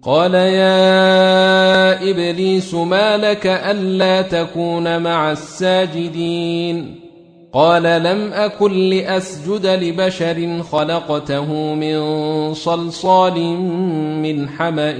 قال يا إبليس ما لك ألا تكون مع الساجدين قال لم أكن لأسجد لبشر خلقته من صلصال من حمأ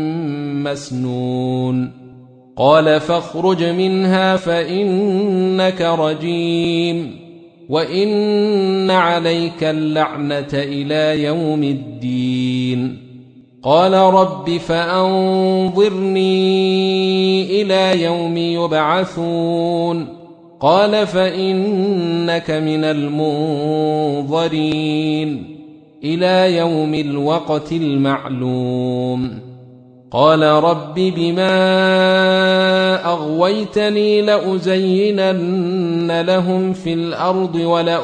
مسنون قال فاخرج منها فإنك رجيم وإن عليك اللعنة إلى يوم الدين قال رب فأنظرني إلى يوم يبعثون قال فإنك من المنظرين إلى يوم الوقت المعلوم قال رب بما أغويتني لأزينن لهم في الأرض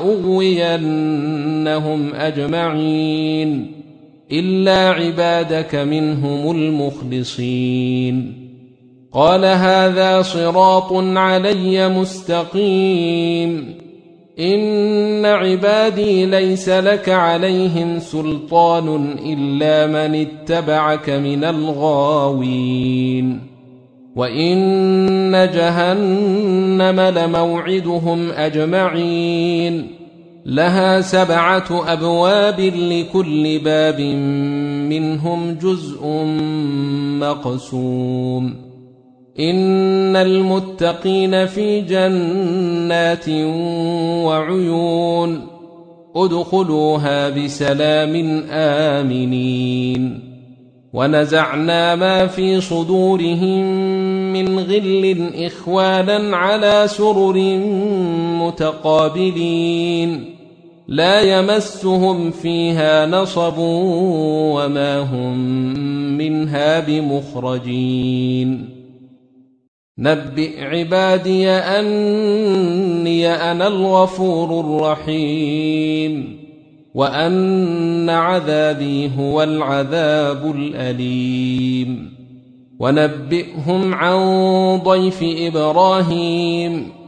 ولأغوينهم أجمعين إلا عبادك منهم المخلصين قال هذا صراط علي مستقيم إن عبادي ليس لك عليهم سلطان إلا من اتبعك من الغاوين وإن جهنم لموعدهم أجمعين لها 7 أبواب لكل باب منهم جزء مقسوم إن المتقين في جنات وعيون ادخلوها بسلام آمنين ونزعنا ما في صدورهم من غل إخوانا على سرر متقابلين لا يمسهم فيها نصب وما هم منها بمخرجين نبئ عبادي أني أنا الغفور الرحيم وأن عذابي هو العذاب الأليم ونبئهم عن ضيف إبراهيم